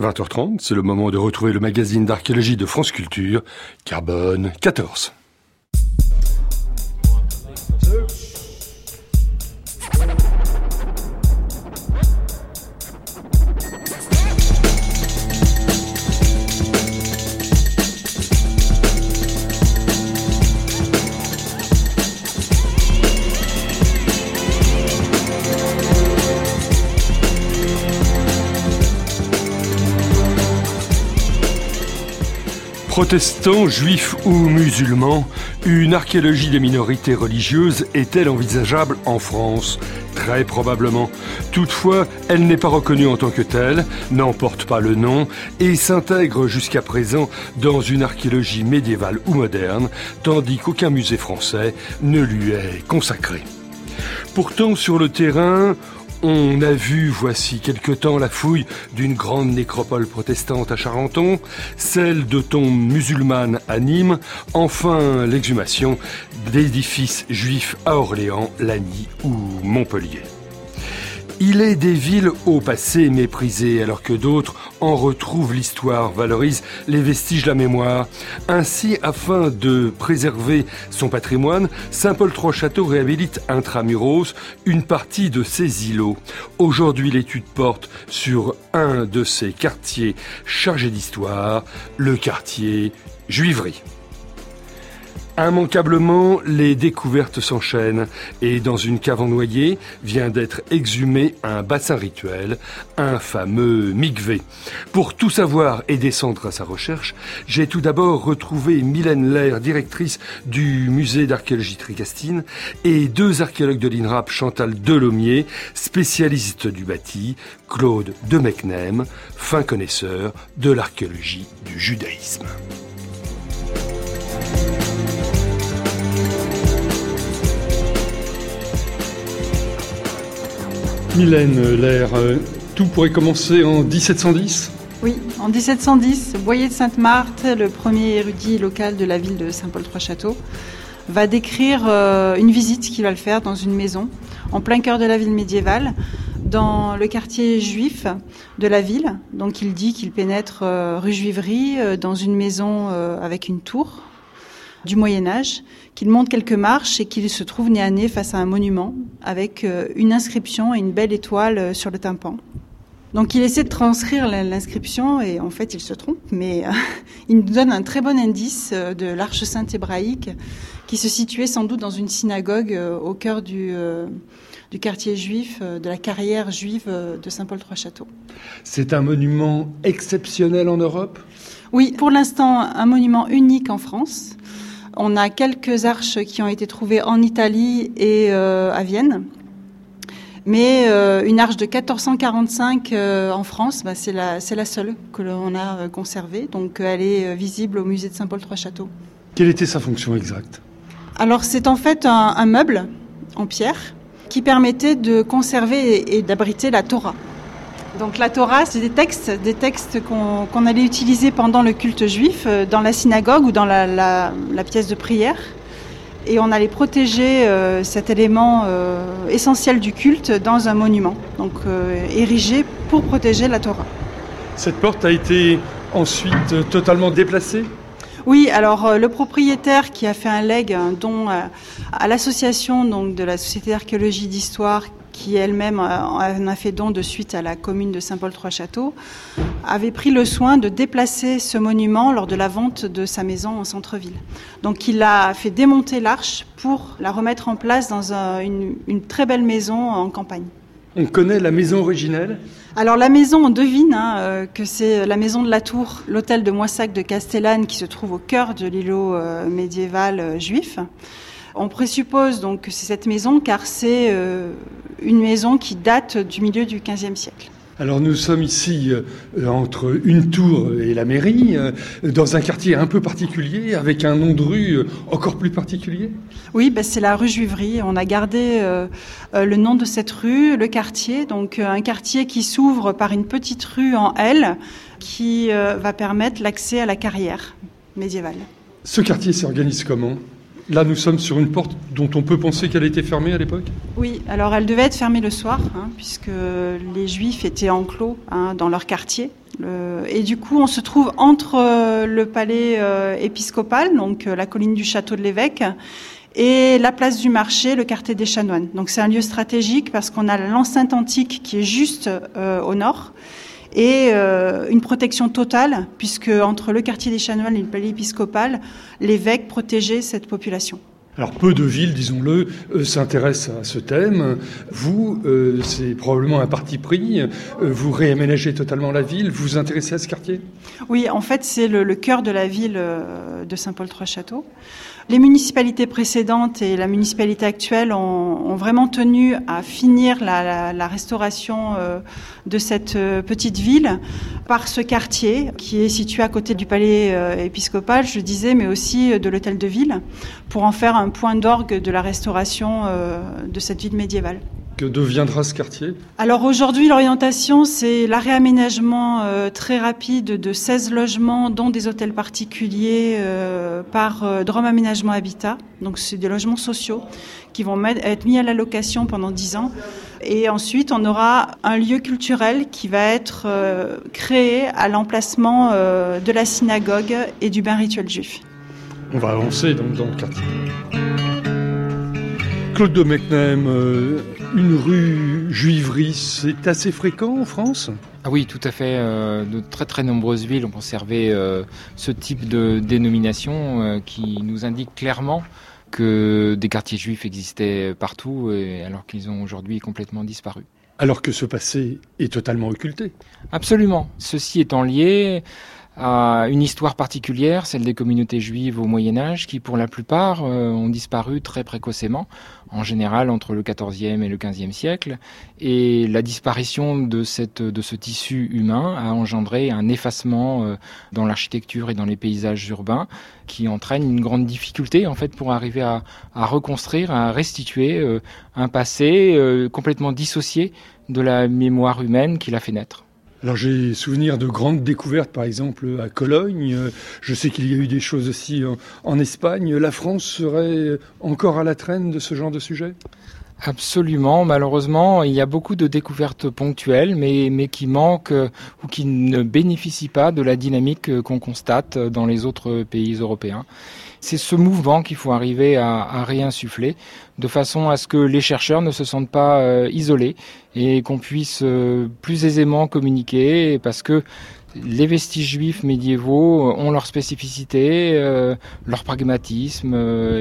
20h30, c'est le moment de retrouver le magazine d'archéologie de France Culture, Carbone 14. Protestants, juifs ou musulmans, une archéologie des minorités religieuses est-elle envisageable en France ? Très probablement. Toutefois, elle n'est pas reconnue en tant que telle, n'en porte pas le nom et s'intègre jusqu'à présent dans une archéologie médiévale ou moderne, tandis qu'aucun musée français ne lui est consacré. Pourtant, sur le terrain, on a vu, voici quelque temps, la fouille d'une grande nécropole protestante à Charenton, celle de tombes musulmanes à Nîmes, enfin l'exhumation d'édifices juifs à Orléans, Lagny ou Montpellier. Il est des villes au passé méprisées, alors que d'autres en retrouvent l'histoire, valorisent les vestiges de la mémoire. Ainsi, afin de préserver son patrimoine, Saint-Paul-Trois-Châteaux réhabilite intramuros une partie de ses îlots. Aujourd'hui, l'étude porte sur un de ces quartiers chargés d'histoire, le quartier Juiverie. Immanquablement, les découvertes s'enchaînent et dans une cave en noyer vient d'être exhumé un bassin rituel, un fameux mikvé. Pour tout savoir et descendre à sa recherche, j'ai tout d'abord retrouvé Mylène Lair, directrice du musée d'archéologie Tricastine, et deux archéologues de l'INRAP, Chantal Delomier, spécialiste du bâti, Claude de Mecnem, fin connaisseur de l'archéologie du judaïsme. Mylène Lair, tout pourrait commencer en 1710 ? Oui, en 1710, Boyer de Sainte-Marthe, le premier érudit local de la ville de Saint-Paul-Trois-Châteaux, va décrire une visite qu'il va le faire dans une maison, en plein cœur de la ville médiévale, dans le quartier juif de la ville. Donc il dit qu'il pénètre rue Juiverie, dans une maison avec une tour du Moyen-Âge, qu'il monte quelques marches et qu'il se trouve nez à nez face à un monument avec une inscription et une belle étoile sur le tympan. Donc il essaie de transcrire l'inscription et en fait il se trompe, mais il nous donne un très bon indice de l'Arche Sainte hébraïque qui se situait sans doute dans une synagogue au cœur du quartier juif, de la carrière juive de Saint-Paul-Trois-Châteaux. C'est un monument exceptionnel en Europe ? Oui, pour l'instant un monument unique en France. On a quelques arches qui ont été trouvées en Italie et à Vienne. Mais une arche de 1445 en France, c'est la seule que l'on a conservée. Donc elle est visible au musée de Saint-Paul-Trois-Châteaux. Quelle était sa fonction exacte ? Alors c'est en fait un meuble en pierre qui permettait de conserver et d'abriter la Torah. Donc la Torah, c'est des textes qu'on allait utiliser pendant le culte juif dans la synagogue ou dans la pièce de prière. Et on allait protéger cet élément essentiel du culte dans un monument, donc érigé pour protéger la Torah. Cette porte a été ensuite totalement déplacée ? Oui, alors le propriétaire qui a fait un legs, un don à l'association donc, de la Société d'archéologie d'histoire, qui elle-même en a fait don de suite à la commune de Saint-Paul-Trois-Châteaux, avait pris le soin de déplacer ce monument lors de la vente de sa maison en centre-ville. Donc il a fait démonter l'arche pour la remettre en place dans une très belle maison en campagne. On connaît la maison originelle ? Alors la maison, on devine que c'est la maison de la Tour, l'hôtel de Moissac de Castellane qui se trouve au cœur de l'îlot médiéval juif. On présuppose donc que c'est cette maison car c'est une maison qui date du milieu du XVe siècle. Alors nous sommes ici entre une tour et la mairie, dans un quartier un peu particulier, avec un nom de rue encore plus particulier. Oui, c'est la rue Juiverie. On a gardé le nom de cette rue, le quartier, donc un quartier qui s'ouvre par une petite rue en L qui va permettre l'accès à la carrière médiévale. Ce quartier s'organise comment ? Là, nous sommes sur une porte dont on peut penser qu'elle était fermée à l'époque ? Oui, alors elle devait être fermée le soir, puisque les Juifs étaient enclos dans leur quartier, Et du coup, on se trouve entre le palais épiscopal, donc la colline du château de l'évêque, et la place du marché, le quartier des Chanoines. Donc c'est un lieu stratégique parce qu'on a l'enceinte antique qui est juste au nord et une protection totale puisque entre le quartier des Chanoines et le palais épiscopal, l'évêque protégeait cette population. Alors peu de villes, disons-le, s'intéressent à ce thème. Vous, c'est probablement un parti pris. Vous réaménagez totalement la ville. Vous vous intéressez à ce quartier ? Oui, en fait, c'est le cœur de la ville de Saint-Paul-Trois-Châteaux. Les municipalités précédentes et la municipalité actuelle ont vraiment tenu à finir la restauration de cette petite ville par ce quartier qui est situé à côté du palais épiscopal, je disais, mais aussi de l'hôtel de ville, pour en faire un point d'orgue de la restauration de cette ville médiévale. Que deviendra ce quartier ? Alors aujourd'hui, l'orientation, c'est la réaménagement très rapide de 16 logements, dont des hôtels particuliers par Drôme Aménagement Habitat. Donc c'est des logements sociaux qui vont être mis à la location pendant 10 ans. Et ensuite, on aura un lieu culturel qui va être créé à l'emplacement de la synagogue et du bain rituel juif. On va avancer donc dans le quartier. Claude de Mecnem, une rue juiverie, c'est assez fréquent en France ? Ah oui, tout à fait. De très très nombreuses villes ont conservé ce type de dénomination qui nous indique clairement que des quartiers juifs existaient partout, alors qu'ils ont aujourd'hui complètement disparu. Alors que ce passé est totalement occulté. Absolument. Ceci étant lié à une histoire particulière, celle des communautés juives au Moyen-Âge, qui pour la plupart ont disparu très précocement, en général entre le XIVe et le XVe siècle. Et la disparition de ce tissu humain a engendré un effacement dans l'architecture et dans les paysages urbains, qui entraîne une grande difficulté en fait pour arriver à reconstruire, à restituer un passé complètement dissocié de la mémoire humaine qui l'a fait naître. Alors j'ai souvenir de grandes découvertes, par exemple à Cologne. Je sais qu'il y a eu des choses aussi en Espagne. La France serait encore à la traîne de ce genre de sujet ? Absolument. Malheureusement, il y a beaucoup de découvertes ponctuelles, mais qui manquent ou qui ne bénéficient pas de la dynamique qu'on constate dans les autres pays européens. C'est ce mouvement qu'il faut arriver à réinsuffler, de façon à ce que les chercheurs ne se sentent pas isolés et qu'on puisse plus aisément communiquer, parce que les vestiges juifs médiévaux ont leur spécificité, leur pragmatisme,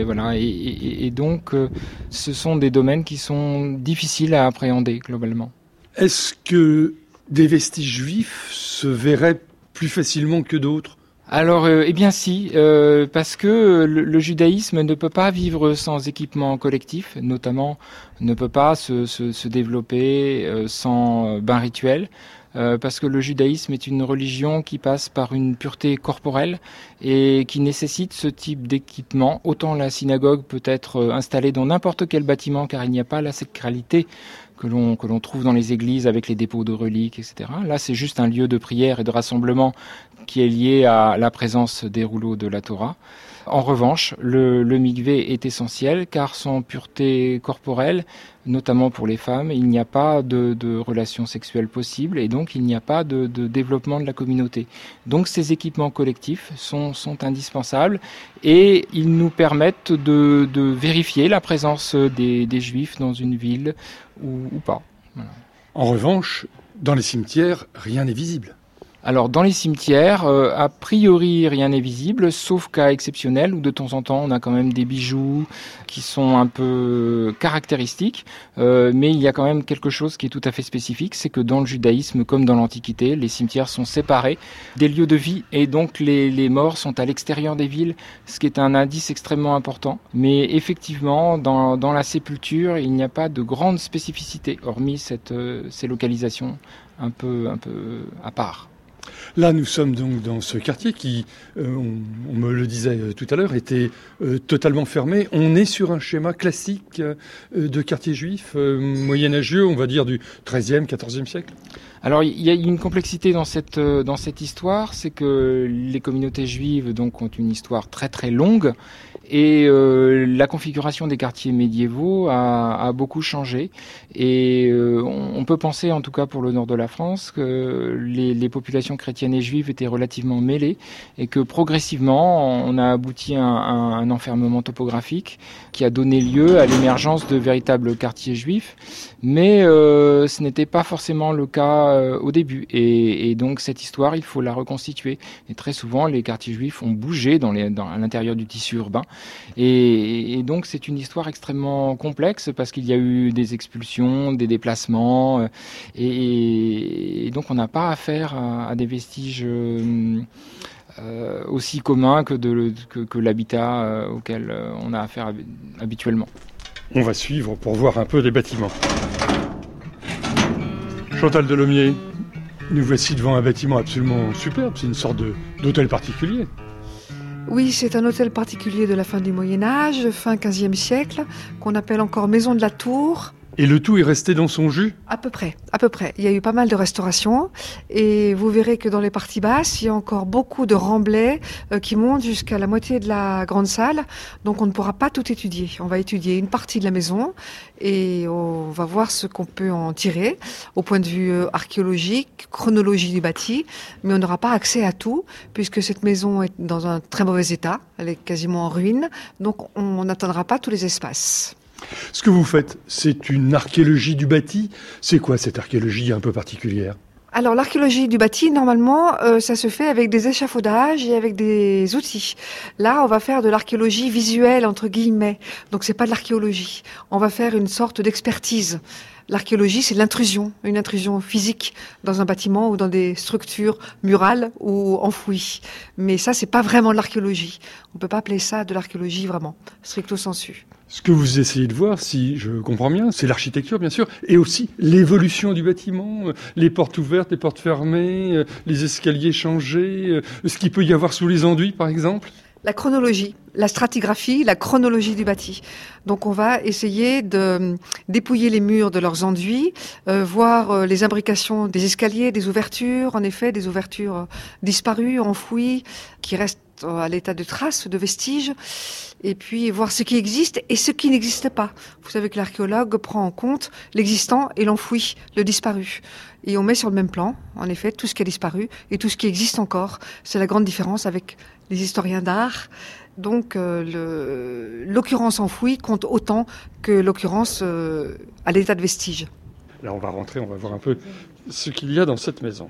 et donc ce sont des domaines qui sont difficiles à appréhender globalement. Est-ce que des vestiges juifs se verraient plus facilement que d'autres ? Alors, eh bien si, parce que le judaïsme ne peut pas vivre sans équipement collectif, notamment ne peut pas se développer sans bain rituel, parce que le judaïsme est une religion qui passe par une pureté corporelle et qui nécessite ce type d'équipement. Autant la synagogue peut être installée dans n'importe quel bâtiment, car il n'y a pas la sacralité que l'on trouve dans les églises avec les dépôts de reliques, etc. Là, c'est juste un lieu de prière et de rassemblement qui est lié à la présence des rouleaux de la Torah. En revanche, le mikvé est essentiel car sans pureté corporelle, notamment pour les femmes, il n'y a pas de relations sexuelles possibles et donc il n'y a pas de développement de la communauté. Donc ces équipements collectifs sont indispensables et ils nous permettent de vérifier la présence des juifs dans une ville ou pas. Voilà. En revanche, dans les cimetières, rien n'est visible. Alors dans les cimetières, a priori rien n'est visible, sauf cas exceptionnels où de temps en temps on a quand même des bijoux qui sont un peu caractéristiques, mais il y a quand même quelque chose qui est tout à fait spécifique, c'est que dans le judaïsme comme dans l'Antiquité, les cimetières sont séparés des lieux de vie et donc les morts sont à l'extérieur des villes, ce qui est un indice extrêmement important. Mais effectivement, dans la sépulture, il n'y a pas de grande spécificité, hormis ces localisations un peu à part. Là, nous sommes donc dans ce quartier qui, on me le disait tout à l'heure, était totalement fermé. On est sur un schéma classique de quartier juif moyenâgeux, on va dire du XIIIe, XIVe siècle. Alors, il y a une complexité dans cette histoire, c'est que les communautés juives donc ont une histoire très très longue Et la configuration des quartiers médiévaux a beaucoup changé. Et on peut penser, en tout cas pour le nord de la France, que les populations chrétiennes et juives étaient relativement mêlées et que progressivement, on a abouti à un enfermement topographique qui a donné lieu à l'émergence de véritables quartiers juifs. Mais ce n'était pas forcément le cas au début. Et donc cette histoire, il faut la reconstituer. Et très souvent, les quartiers juifs ont bougé à l'intérieur du tissu urbain. Et donc c'est une histoire extrêmement complexe parce qu'il y a eu des expulsions, des déplacements. Et donc on n'a pas affaire à des vestiges aussi communs que l'habitat auquel on a affaire habituellement. On va suivre pour voir un peu les bâtiments. Chantal Delomier, nous voici devant un bâtiment absolument superbe, c'est une sorte d'hôtel particulier. Oui, c'est un hôtel particulier de la fin du Moyen-Âge, fin 15e siècle, qu'on appelle encore Maison de la Tour. Et le tout est resté dans son jus ? À peu près. Il y a eu pas mal de restaurations et vous verrez que dans les parties basses, il y a encore beaucoup de remblais qui montent jusqu'à la moitié de la grande salle. Donc on ne pourra pas tout étudier. On va étudier une partie de la maison et on va voir ce qu'on peut en tirer au point de vue archéologique, chronologie du bâti. Mais on n'aura pas accès à tout puisque cette maison est dans un très mauvais état. Elle est quasiment en ruine. Donc on n'atteindra pas tous les espaces. Ce que vous faites, c'est une archéologie du bâti. C'est quoi cette archéologie un peu particulière ? Alors l'archéologie du bâti, normalement, ça se fait avec des échafaudages et avec des outils. Là, on va faire de l'archéologie visuelle, entre guillemets. Donc c'est pas de l'archéologie. On va faire une sorte d'expertise. L'archéologie, c'est l'intrusion, une intrusion physique dans un bâtiment ou dans des structures murales ou enfouies. Mais ça, c'est pas vraiment de l'archéologie. On peut pas appeler ça de l'archéologie vraiment, stricto sensu. Ce que vous essayez de voir, si je comprends bien, c'est l'architecture, bien sûr, et aussi l'évolution du bâtiment, les portes ouvertes, les portes fermées, les escaliers changés, ce qu'il peut y avoir sous les enduits, par exemple. La chronologie, la stratigraphie, la chronologie du bâti. Donc on va essayer de dépouiller les murs de leurs enduits, voir les imbrications des escaliers, des ouvertures, en effet, des ouvertures disparues, enfouies, qui restent à l'état de traces, de vestiges, et puis voir ce qui existe et ce qui n'existe pas. Vous savez que l'archéologue prend en compte l'existant et l'enfoui, le disparu. Et on met sur le même plan, en effet, tout ce qui a disparu et tout ce qui existe encore. C'est la grande différence avec les historiens d'art. Donc l'occurrence enfouie compte autant que l'occurrence à l'état de vestige. Là, on va rentrer, on va voir un peu ce qu'il y a dans cette maison.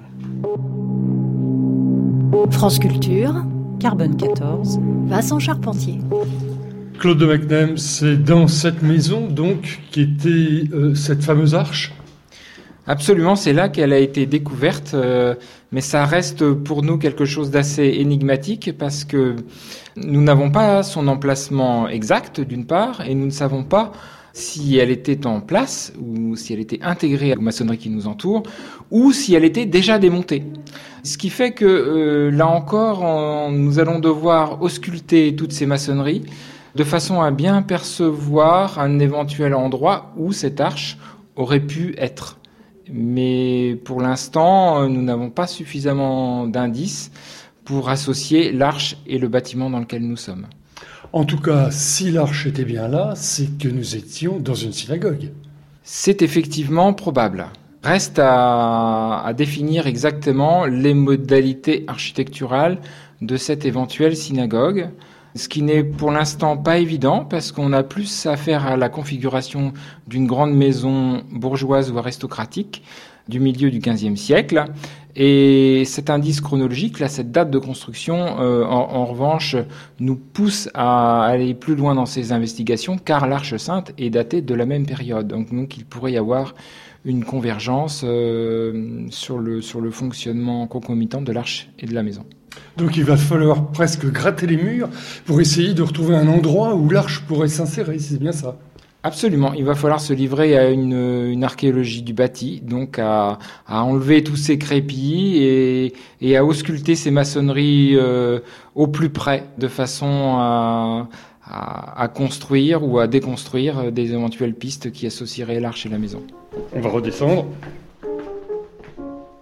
France Culture, Carbone 14, Vincent Charpentier. Claude de Macnem, c'est dans cette maison, donc, qui était cette fameuse arche ? Absolument, c'est là qu'elle a été découverte, mais ça reste pour nous quelque chose d'assez énigmatique parce que nous n'avons pas son emplacement exact d'une part et nous ne savons pas si elle était en place ou si elle était intégrée à la maçonnerie qui nous entoure ou si elle était déjà démontée. Ce qui fait que là encore, nous allons devoir ausculter toutes ces maçonneries de façon à bien percevoir un éventuel endroit où cette arche aurait pu être. Mais pour l'instant, nous n'avons pas suffisamment d'indices pour associer l'arche et le bâtiment dans lequel nous sommes. En tout cas, si l'arche était bien là, c'est que nous étions dans une synagogue. C'est effectivement probable. Reste à définir exactement les modalités architecturales de cette éventuelle synagogue, ce qui n'est pour l'instant pas évident parce qu'on a plus affaire à la configuration d'une grande maison bourgeoise ou aristocratique du milieu du XVe siècle. Et cet indice chronologique, là, cette date de construction, en revanche, nous pousse à aller plus loin dans ces investigations car l'Arche Sainte est datée de la même période. Donc il pourrait y avoir une convergence sur le fonctionnement concomitant de l'arche et de la maison. Donc il va falloir presque gratter les murs pour essayer de retrouver un endroit où l'arche pourrait s'insérer, c'est bien ça ? Absolument, il va falloir se livrer à une archéologie du bâti, donc à enlever tous ces crépis et à ausculter ces maçonneries au plus près, de façon à construire ou à déconstruire des éventuelles pistes qui associeraient l'arche et la maison. On va redescendre.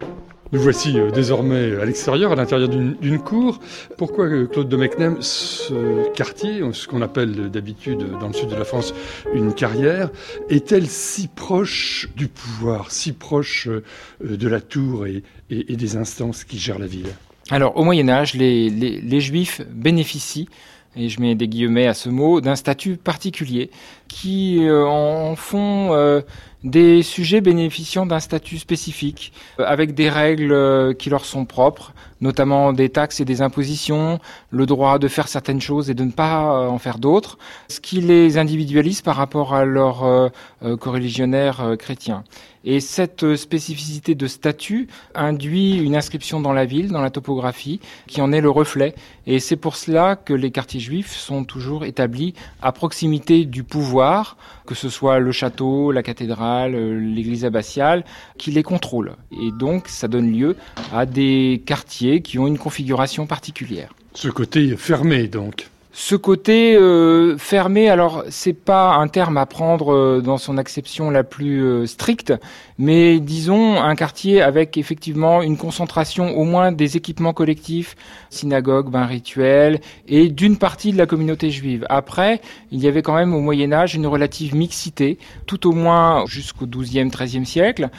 Nous voici désormais à l'extérieur, à l'intérieur d'une cour. Pourquoi, Claude de Mecnem, ce quartier, ce qu'on appelle d'habitude dans le sud de la France une carrière, est-elle si proche du pouvoir, si proche de la tour et des instances qui gèrent la ville ? Alors, au Moyen-Âge, les Juifs bénéficient, et je mets des guillemets à ce mot, d'un statut particulier qui en font des sujets bénéficiant d'un statut spécifique, avec des règles qui leur sont propres, notamment des taxes et des impositions, le droit de faire certaines choses et de ne pas en faire d'autres, ce qui les individualise par rapport à leurs coreligionnaires chrétiens. Et cette spécificité de statut induit une inscription dans la ville, dans la topographie, qui en est le reflet. Et c'est pour cela que les quartiers juifs sont toujours établis à proximité du pouvoir, que ce soit le château, la cathédrale, l'église abbatiale, qui les contrôle. Et donc, ça donne lieu à des quartiers qui ont une configuration particulière. Ce côté fermé, donc. Ce côté fermé, alors c'est pas un terme à prendre dans son acception la plus stricte, mais disons un quartier avec effectivement une concentration au moins des équipements collectifs, synagogues, bains rituels, et d'une partie de la communauté juive. Après, il y avait quand même au Moyen-Âge une relative mixité, tout au moins jusqu'au XIIe, XIIIe siècle,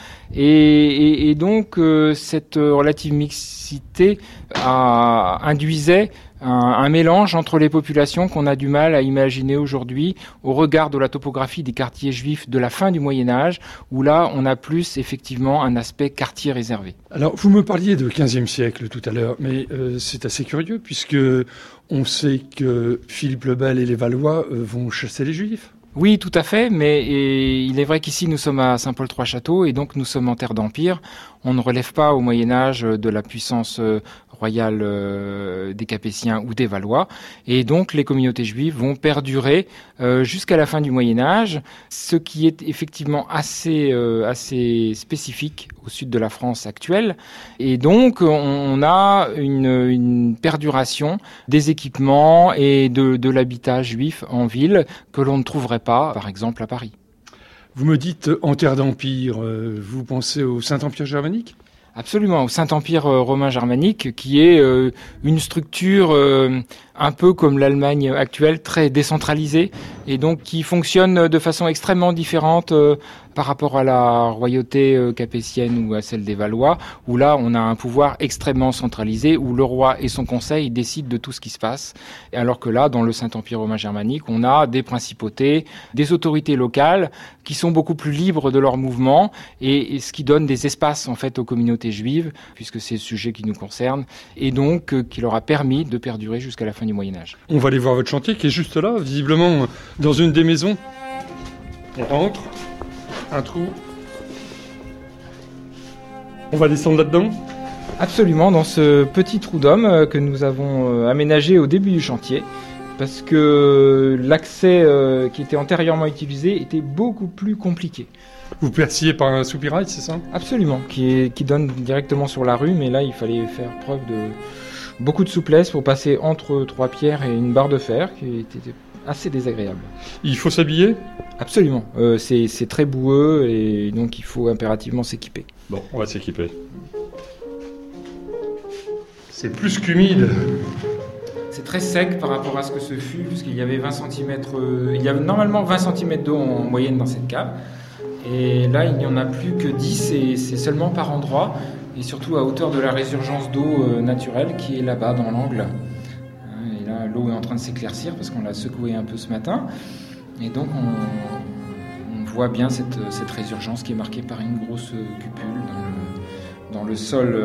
et donc cette relative mixité induisait un mélange entre les populations qu'on a du mal à imaginer aujourd'hui au regard de la topographie des quartiers juifs de la fin du Moyen-Âge, où là, on a plus effectivement un aspect quartier réservé. Alors, vous me parliez de XVe siècle tout à l'heure, mais c'est assez curieux puisque on sait que Philippe le Bel et les Valois vont chasser les Juifs. Oui, tout à fait, mais il est vrai qu'ici nous sommes à Saint-Paul-Trois-Châteaux et donc nous sommes en terre d'Empire. On ne relève pas au Moyen-Âge de la puissance royale des Capétiens ou des Valois, et donc les communautés juives vont perdurer jusqu'à la fin du Moyen-Âge, ce qui est effectivement assez spécifique au sud de la France actuelle, et donc on a une perduration des équipements et de l'habitat juif en ville que l'on ne trouverait pas, par exemple, à Paris. Vous me dites en terre d'Empire, vous pensez au Saint-Empire germanique ? Absolument, au Saint-Empire romain germanique, qui est une structure un peu comme l'Allemagne actuelle, très décentralisée, et donc qui fonctionne de façon extrêmement différente par rapport à la royauté capétienne ou à celle des Valois, où là on a un pouvoir extrêmement centralisé, où le roi et son conseil décident de tout ce qui se passe, alors que là, dans le Saint-Empire romain germanique, on a des principautés, des autorités locales qui sont beaucoup plus libres de leurs mouvements, et ce qui donne des espaces en fait aux communautés juives, puisque c'est le sujet qui nous concerne, et donc qui leur a permis de perdurer jusqu'à la fin du Moyen-Âge. On va aller voir votre chantier qui est juste là, visiblement dans une des maisons. On rentre, un trou. On va descendre là-dedans ? Absolument, dans ce petit trou d'homme que nous avons aménagé au début du chantier, parce que l'accès qui était antérieurement utilisé était beaucoup plus compliqué. Vous perciez par un soupirail, c'est ça ? Absolument, qui donne directement sur la rue, mais là il fallait faire preuve de beaucoup de souplesse pour passer entre trois pierres et une barre de fer qui était assez désagréable. Il faut s'habiller ? Absolument, c'est très boueux et donc il faut impérativement s'équiper. Bon, on va s'équiper. C'est plus qu'humide. C'est très sec par rapport à ce que ce fut, puisqu'il y avait 20 cm, il y avait normalement 20 cm d'eau en moyenne dans cette cave. Et là, il n'y en a plus que 10 et c'est seulement par endroits, et surtout à hauteur de la résurgence d'eau naturelle qui est là-bas dans l'angle. Et là, l'eau est en train de s'éclaircir parce qu'on l'a secouée un peu ce matin. Et donc, on voit bien cette résurgence qui est marquée par une grosse cupule dans le sol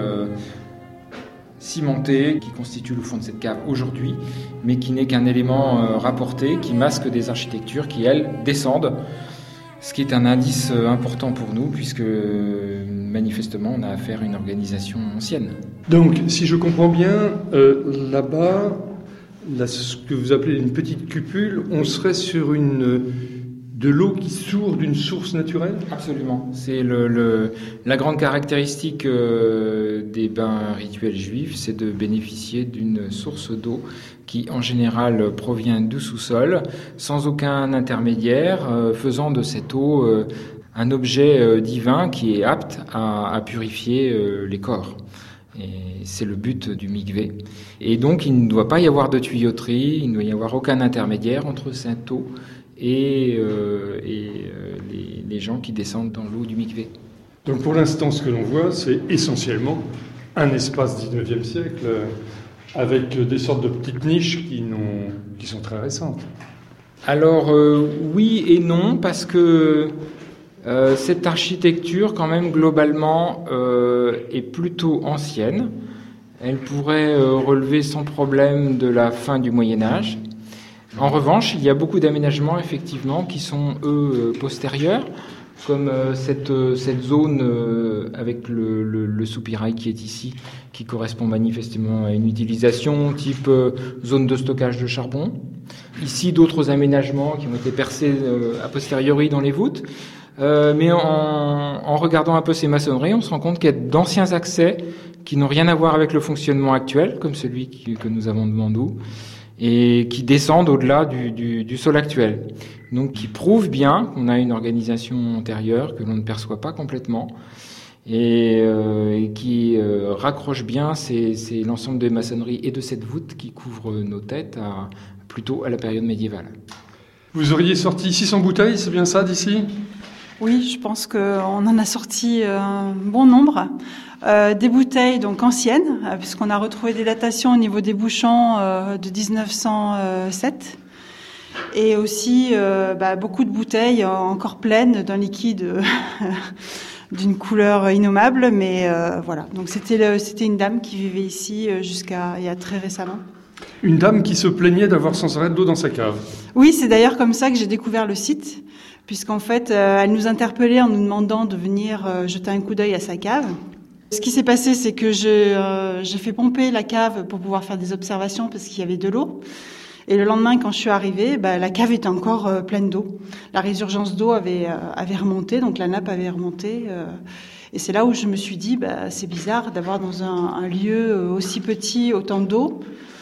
cimenté qui constitue le fond de cette cave aujourd'hui, mais qui n'est qu'un élément rapporté qui masque des architectures qui, elles, descendent. Ce qui est un indice important pour nous, puisque manifestement, on a affaire à une organisation ancienne. Donc, si je comprends bien, là-bas, ce que vous appelez une petite cupule, on serait sur de l'eau qui sourd d'une source naturelle ? Absolument. C'est la grande caractéristique des bains rituels juifs, c'est de bénéficier d'une source d'eau qui en général provient du sous-sol, sans aucun intermédiaire, faisant de cette eau un objet divin qui est apte à purifier les corps. Et c'est le but du mikvé. Et donc, il ne doit pas y avoir de tuyauterie, il ne doit y avoir aucun intermédiaire entre cette eau et les gens qui descendent dans l'eau du mikvé. Donc pour l'instant, ce que l'on voit, c'est essentiellement un espace 19e siècle avec des sortes de petites niches qui sont très récentes. Alors oui et non, parce que cette architecture, quand même, globalement, est plutôt ancienne. Elle pourrait relever sans problème de la fin du Moyen-Âge. En revanche, il y a beaucoup d'aménagements, effectivement, qui sont, eux, postérieurs, comme cette zone avec le soupirail qui est ici, qui correspond manifestement à une utilisation type zone de stockage de charbon. Ici, d'autres aménagements qui ont été percés a posteriori dans les voûtes. Mais en regardant un peu ces maçonneries, on se rend compte qu'il y a d'anciens accès qui n'ont rien à voir avec le fonctionnement actuel, comme celui que nous avons devant nous, et qui descendent au-delà du sol actuel. Donc qui prouvent bien qu'on a une organisation antérieure que l'on ne perçoit pas complètement, et qui raccroche bien l'ensemble des maçonneries et de cette voûte qui couvre nos têtes plutôt à la période médiévale. Vous auriez sorti 600 bouteilles, c'est bien ça, d'ici ? Oui, je pense qu'on en a sorti un bon nombre. Des bouteilles donc anciennes, puisqu'on a retrouvé des datations au niveau des bouchons de 1907. Et aussi beaucoup de bouteilles encore pleines d'un liquide d'une couleur innommable. Mais voilà, donc c'était une dame qui vivait ici jusqu'à il y a très récemment. Une dame qui se plaignait d'avoir sans arrêt d'eau dans sa cave. Oui, c'est d'ailleurs comme ça que j'ai découvert le site. Puisqu'en fait, elle nous interpellait en nous demandant de venir jeter un coup d'œil à sa cave. Ce qui s'est passé, c'est que j'ai fait pomper la cave pour pouvoir faire des observations parce qu'il y avait de l'eau. Et le lendemain, quand je suis arrivée, la cave était encore pleine d'eau. La résurgence d'eau avait remonté, donc la nappe avait remonté. Et c'est là où je me suis dit, c'est bizarre d'avoir dans un lieu aussi petit autant d'eau.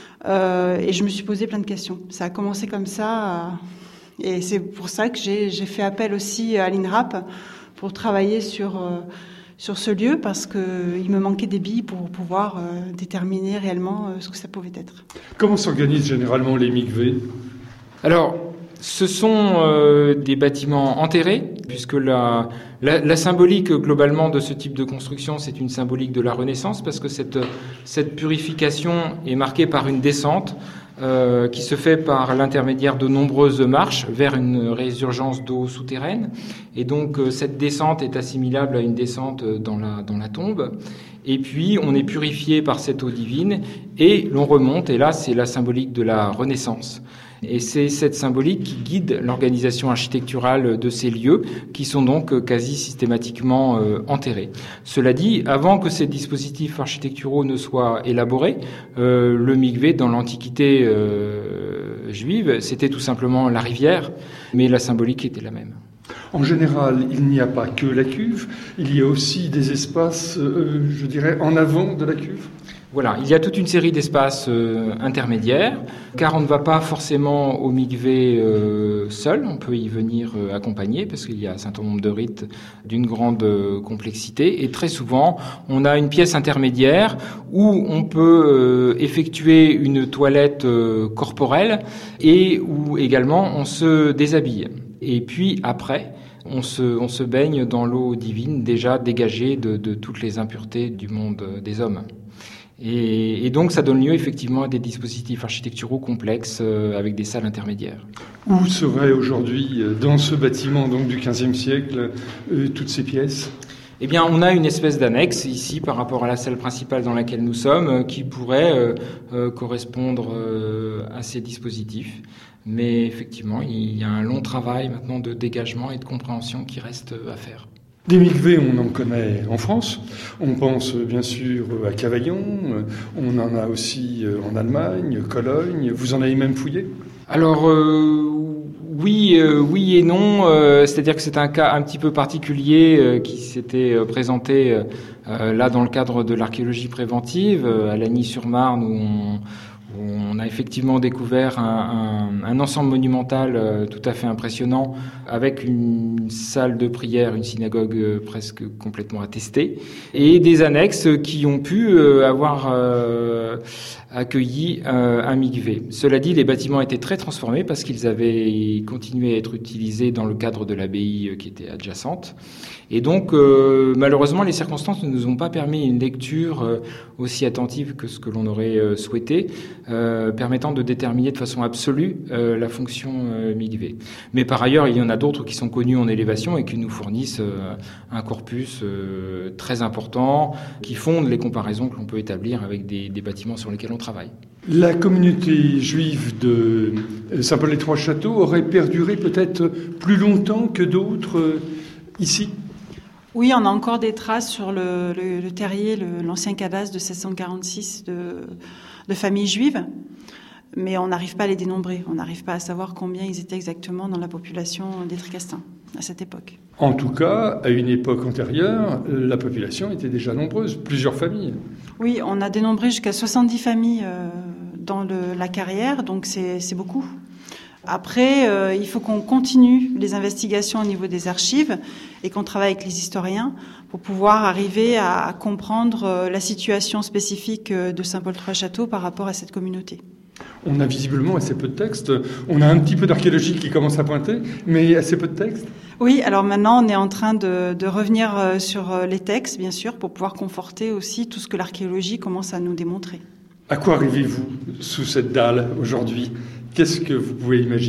Et je me suis posé plein de questions. Ça a commencé comme ça. Et c'est pour ça que j'ai fait appel aussi à l'INRAP pour travailler sur ce lieu, parce qu'il me manquait des billes pour pouvoir déterminer réellement ce que ça pouvait être. Comment s'organisent généralement les mikvés ? Alors, ce sont des bâtiments enterrés, puisque la symbolique globalement de ce type de construction, c'est une symbolique de la Renaissance, parce que cette purification est marquée par une descente qui se fait par l'intermédiaire de nombreuses marches vers une résurgence d'eau souterraine. Et donc cette descente est assimilable à une descente dans la tombe. Et puis on est purifié par cette eau divine et l'on remonte. Et là, c'est la symbolique de la Renaissance. Et c'est cette symbolique qui guide l'organisation architecturale de ces lieux, qui sont donc quasi systématiquement enterrés. Cela dit, avant que ces dispositifs architecturaux ne soient élaborés, le mikvé dans l'Antiquité juive, c'était tout simplement la rivière, mais la symbolique était la même. En général, il n'y a pas que la cuve, il y a aussi des espaces, je dirais, en avant de la cuve. Voilà, il y a toute une série d'espaces intermédiaires, car on ne va pas forcément au mikvé seul, on peut y venir accompagné, parce qu'il y a un certain nombre de rites d'une grande complexité, et très souvent, on a une pièce intermédiaire où on peut effectuer une toilette corporelle, et où également on se déshabille. Et puis après, on se baigne dans l'eau divine déjà dégagée de toutes les impuretés du monde des hommes. Et donc ça donne lieu effectivement à des dispositifs architecturaux complexes avec des salles intermédiaires. Où seraient aujourd'hui, dans ce bâtiment donc, du XVe siècle, toutes ces pièces ? Eh bien, on a une espèce d'annexe ici par rapport à la salle principale dans laquelle nous sommes qui pourrait correspondre à ces dispositifs. Mais effectivement, il y a un long travail maintenant de dégagement et de compréhension qui reste à faire. Des mikvés, on en connaît en France. On pense bien sûr à Cavaillon. On en a aussi en Allemagne, Cologne. Vous en avez même fouillé ? Alors oui et non. C'est-à-dire que c'est un cas un petit peu particulier qui s'était présenté là dans le cadre de l'archéologie préventive à Lagny-sur-Marne où On a effectivement découvert un ensemble monumental tout à fait impressionnant, avec une salle de prière, une synagogue presque complètement attestée, et des annexes qui ont pu avoir accueilli un mikvé. Cela dit, les bâtiments étaient très transformés parce qu'ils avaient continué à être utilisés dans le cadre de l'abbaye qui était adjacente. Et donc, malheureusement, les circonstances ne nous ont pas permis une lecture aussi attentive que ce que l'on aurait souhaité, permettant de déterminer de façon absolue la fonction mikvé. Mais par ailleurs, il y en a d'autres qui sont connus en élévation et qui nous fournissent un corpus très important, qui fondent les comparaisons que l'on peut établir avec des bâtiments sur lesquels on travaille. La communauté juive de Saint-Paul-les-Trois-Châteaux aurait perduré peut-être plus longtemps que d'autres ici ? Oui, on a encore des traces sur le terrier, l'ancien cadastre de 1746 de familles juives, mais on n'arrive pas à les dénombrer. On n'arrive pas à savoir combien ils étaient exactement dans la population des Tricastins à cette époque. En tout cas, à une époque antérieure, la population était déjà nombreuse, plusieurs familles. Oui, on a dénombré jusqu'à 70 familles dans la carrière, donc c'est beaucoup. Après, il faut qu'on continue les investigations au niveau des archives et qu'on travaille avec les historiens pour pouvoir arriver à comprendre la situation spécifique de Saint-Paul-Trois-Châteaux par rapport à cette communauté. On a visiblement assez peu de textes. On a un petit peu d'archéologie qui commence à pointer, mais assez peu de textes. Oui, alors maintenant, on est en train de revenir sur les textes, bien sûr, pour pouvoir conforter aussi tout ce que l'archéologie commence à nous démontrer. À quoi arrivez-vous sous cette dalle aujourd'hui ? Qu'est-ce que vous pouvez imaginer ?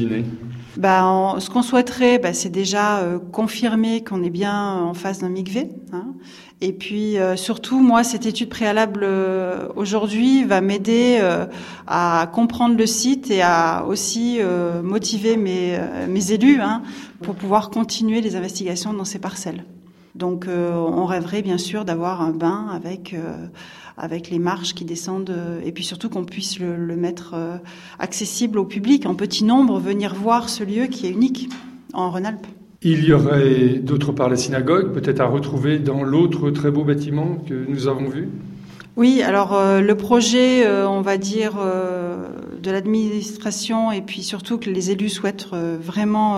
Ce qu'on souhaiterait, c'est déjà confirmer qu'on est bien en face d'un mikvé. Et puis surtout, moi, cette étude préalable aujourd'hui va m'aider à comprendre le site et à aussi motiver mes élus pour pouvoir continuer les investigations dans ces parcelles. Donc on rêverait bien sûr d'avoir un bain avec les marches qui descendent et puis surtout qu'on puisse le mettre accessible au public, en petit nombre, venir voir ce lieu qui est unique en Rhône-Alpes. Il y aurait d'autre part la synagogue, peut-être à retrouver dans l'autre très beau bâtiment que nous avons vu ? Oui, alors le projet, on va dire, de l'administration et puis surtout que les élus souhaitent vraiment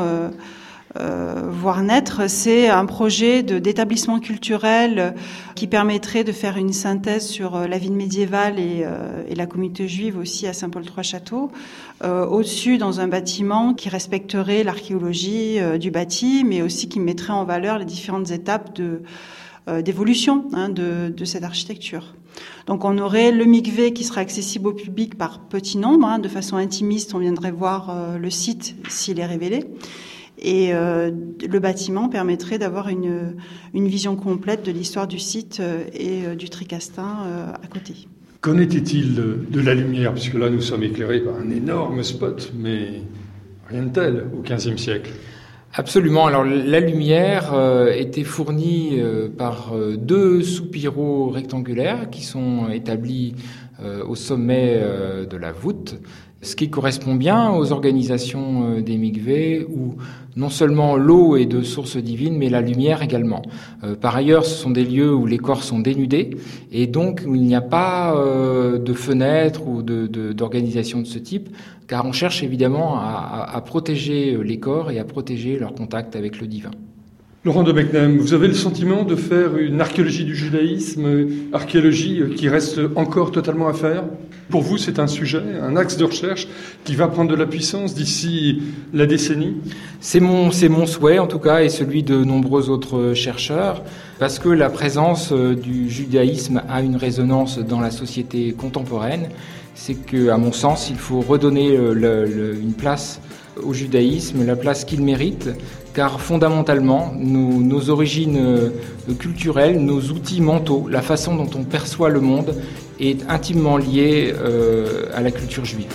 voir naître, c'est un projet d'établissement culturel qui permettrait de faire une synthèse sur la ville médiévale et la communauté juive aussi à Saint-Paul-Trois-Châteaux, au-dessus dans un bâtiment qui respecterait l'archéologie du bâti, mais aussi qui mettrait en valeur les différentes étapes d'évolution de cette architecture. Donc on aurait le mikvé qui sera accessible au public par petit nombre, de façon intimiste, on viendrait voir le site s'il est révélé. Et le bâtiment permettrait d'avoir une vision complète de l'histoire du site et du Tricastin à côté. Qu'en était-il de la lumière ? Puisque là, nous sommes éclairés par un énorme spot, mais rien de tel au XVe siècle. Absolument. Alors la lumière était fournie par deux soupiraux rectangulaires qui sont établis au sommet de la voûte, ce qui correspond bien aux organisations des mikvés où non seulement l'eau est de source divine, mais la lumière également. Par ailleurs, ce sont des lieux où les corps sont dénudés et donc où il n'y a pas de fenêtres ou d'organisation de ce type, car on cherche évidemment à protéger les corps et à protéger leur contact avec le divin. Laurent de Becnem, vous avez le sentiment de faire une archéologie du judaïsme, archéologie qui reste encore totalement à faire ? Pour vous, c'est un sujet, un axe de recherche qui va prendre de la puissance d'ici la décennie ? C'est mon souhait, en tout cas, et celui de nombreux autres chercheurs, parce que la présence du judaïsme a une résonance dans la société contemporaine. C'est que, à mon sens, il faut redonner une place au judaïsme, la place qu'il mérite, car fondamentalement, nos origines culturelles, nos outils mentaux, la façon dont on perçoit le monde est intimement liée à la culture juive.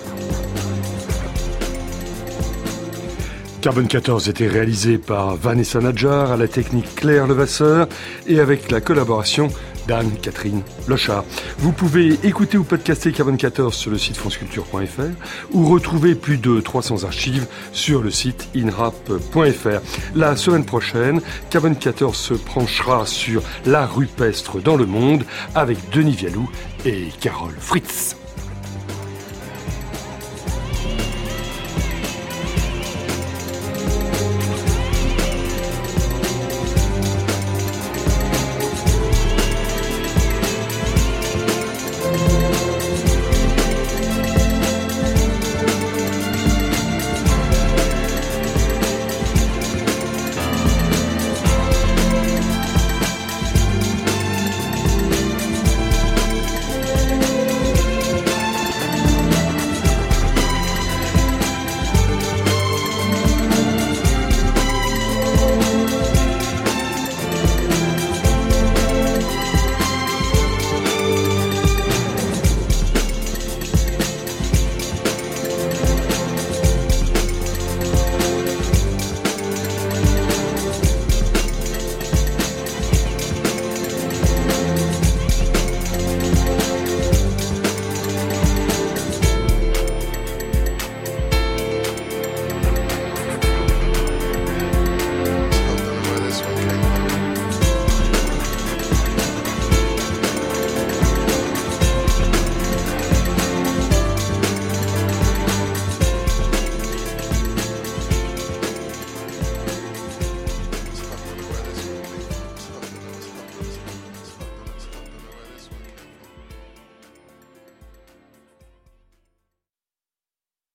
Carbone 14 était réalisé par Vanessa Nadjar, à la technique Claire Levasseur et avec la collaboration d'Anne-Catherine Lochard. Vous pouvez écouter ou podcaster Carbone 14 sur le site franceculture.fr ou retrouver plus de 300 archives sur le site inrap.fr. La semaine prochaine, Carbone 14 se penchera sur l'art rupestre dans le monde avec Denis Vialou et Carole Fritz.